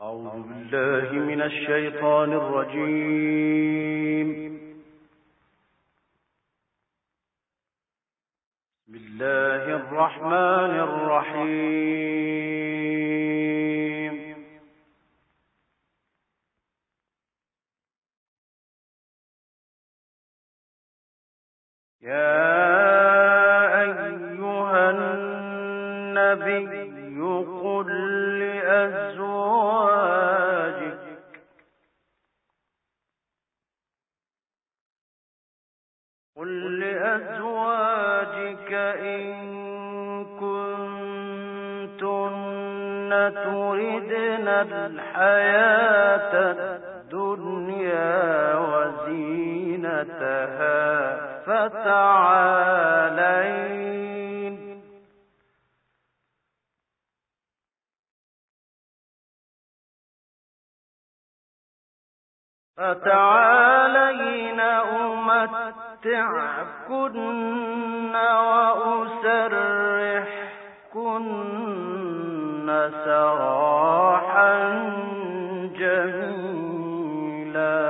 أعوذ بالله من الشيطان الرجيم. بسم الله الرحمن الرحيم. يا أيها النبي قل لأزواجك إن كنتن تردن الحياة الدنيا وزينتها فتعالين أمتعكن وأسرحكن سراحا جميلا.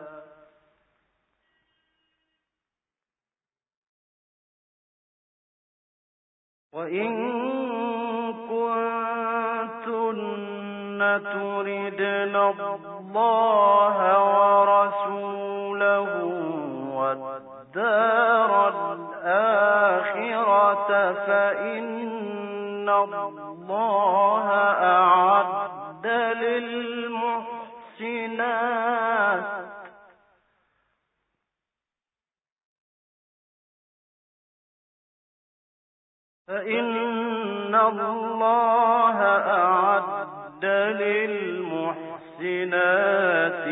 وإن كنتن تردن الله ورسوله والدار الآخرة فإن الله أعد للمحسنات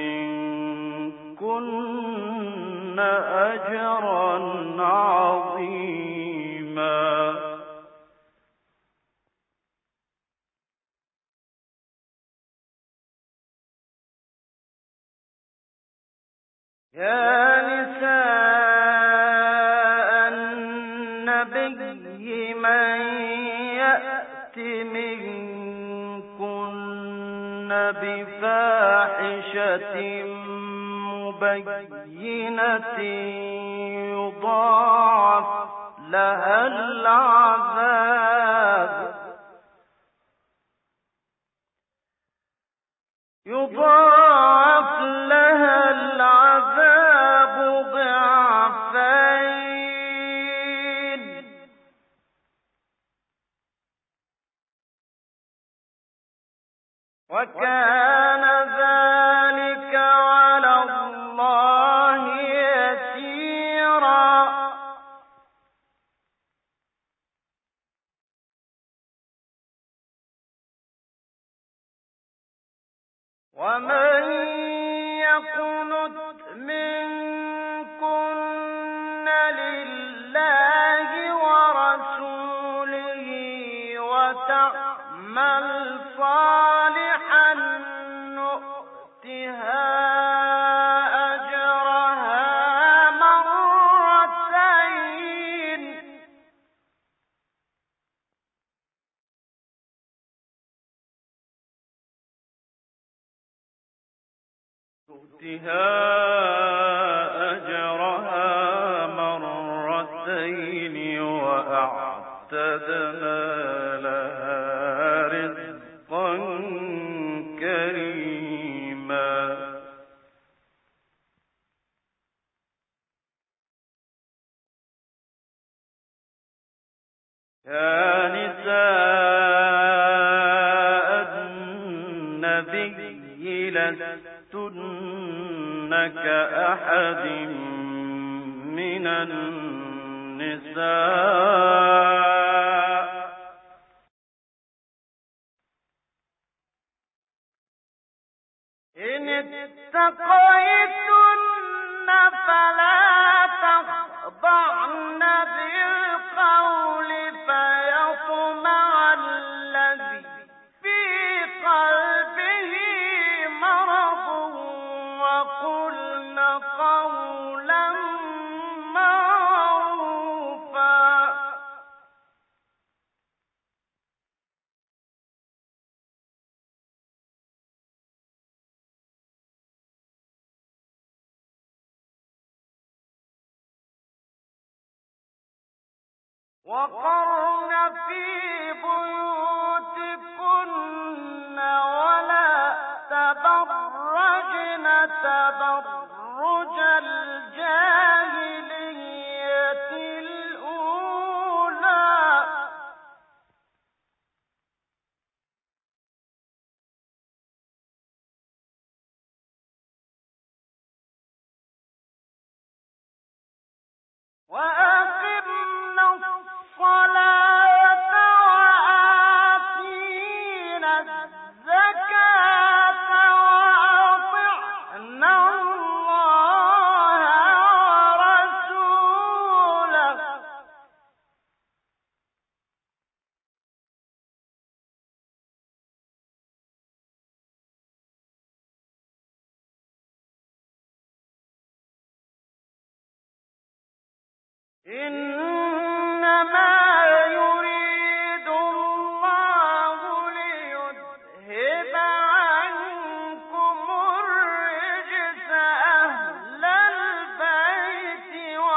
منكن أجرا عظيما. يا نساء النبي من يأت منكن بفاحشة مبينة يضاعف لها العذاب ضعفين، وكان ذلك على الله يسيرا. ومن يقنت منكن لله ورسوله وتعمل صالحا نؤتها أجرها مرتين، وأعتدنا لها رزقا كريما. يا نساء النبي لستن كأحد من النساء إن اتقيتن فلا تخضعن بالقول فيطمع الذي في قلبه مرض وقلن قولا معروفا. وقرن في بيوتكن ولا تبرجن تبرج الجاهلية الأولى وأقمنا الصلاة وآتينا الزكاة وأطعنا الله ورسوله إنما يريد الله ليذهب عنكم الرجس أهل البيت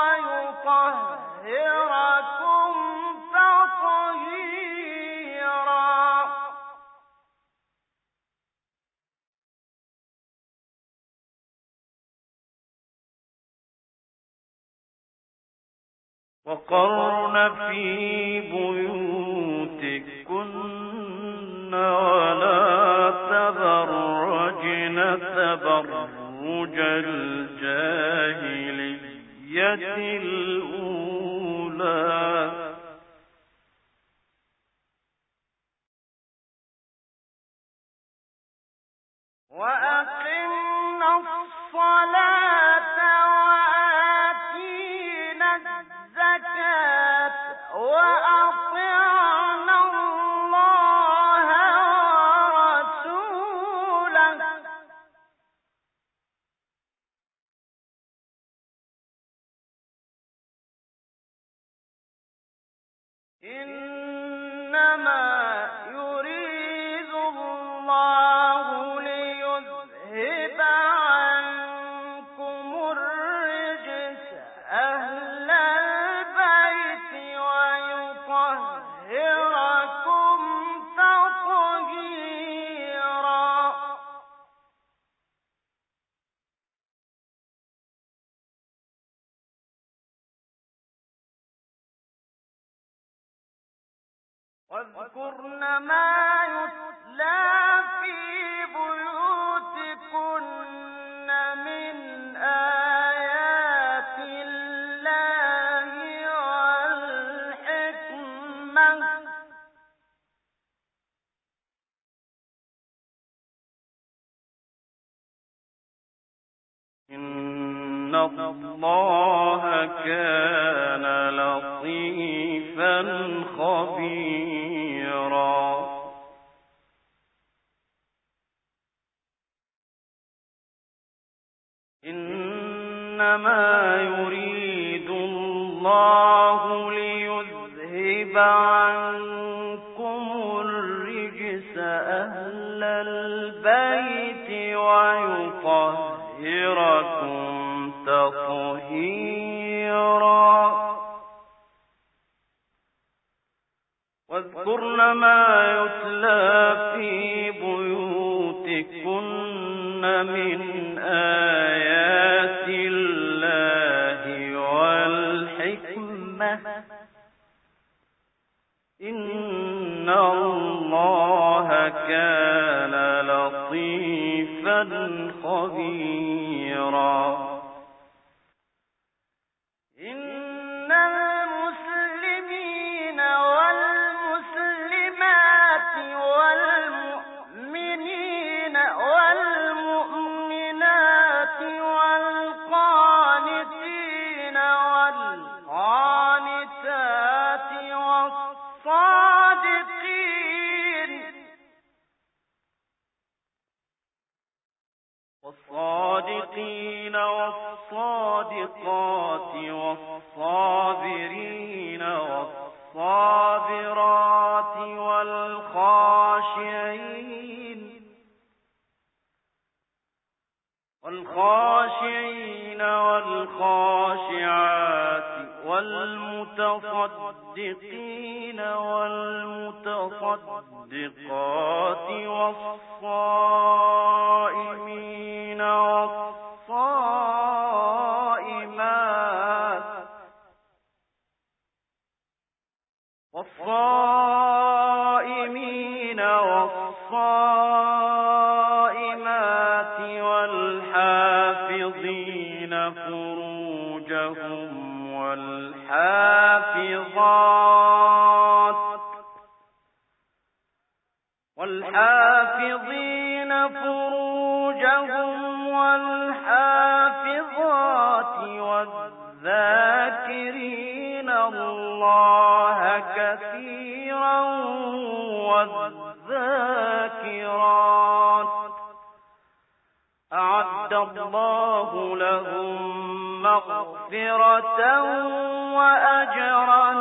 ويطهركم تطهيرا وقرن في بيوتكن ولا تبرجن تبرج الجاهلية الأولى وأقمنا الصلاة وآتينا الزكاة وأطعنا الله ورسوله إنما يريد الله ليذهب عنكم الرجس أهل البيت ويطهركم تطهيرا واذكرن ما يتلى في بيوتكن من آيات الله والحكمة إن الله كان لطيفا خبيرا إنما يريد الله ليذهب عنكم الرجس أهل البيت ويطهركم تطهيرا واذكرن ما يتلى في بيوتكن من آيات الله والحكمة إن الله كان لطيفا خبيرا إن المسلمين والمسلمات والمؤمنين والمؤمنات والقانتين والقانتات والصادقين والصادقات والصابرين والصابرات والخاشعين والخاشعات والمتصدقين والمتصدقات والصائمين والصائمات والحافظين فروجهم والحافظات والذاكرين الله كثيرا والذاكرات أعد الله لهم مغفرة وأجرا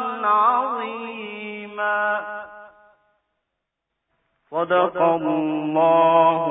عظيما. صدق الله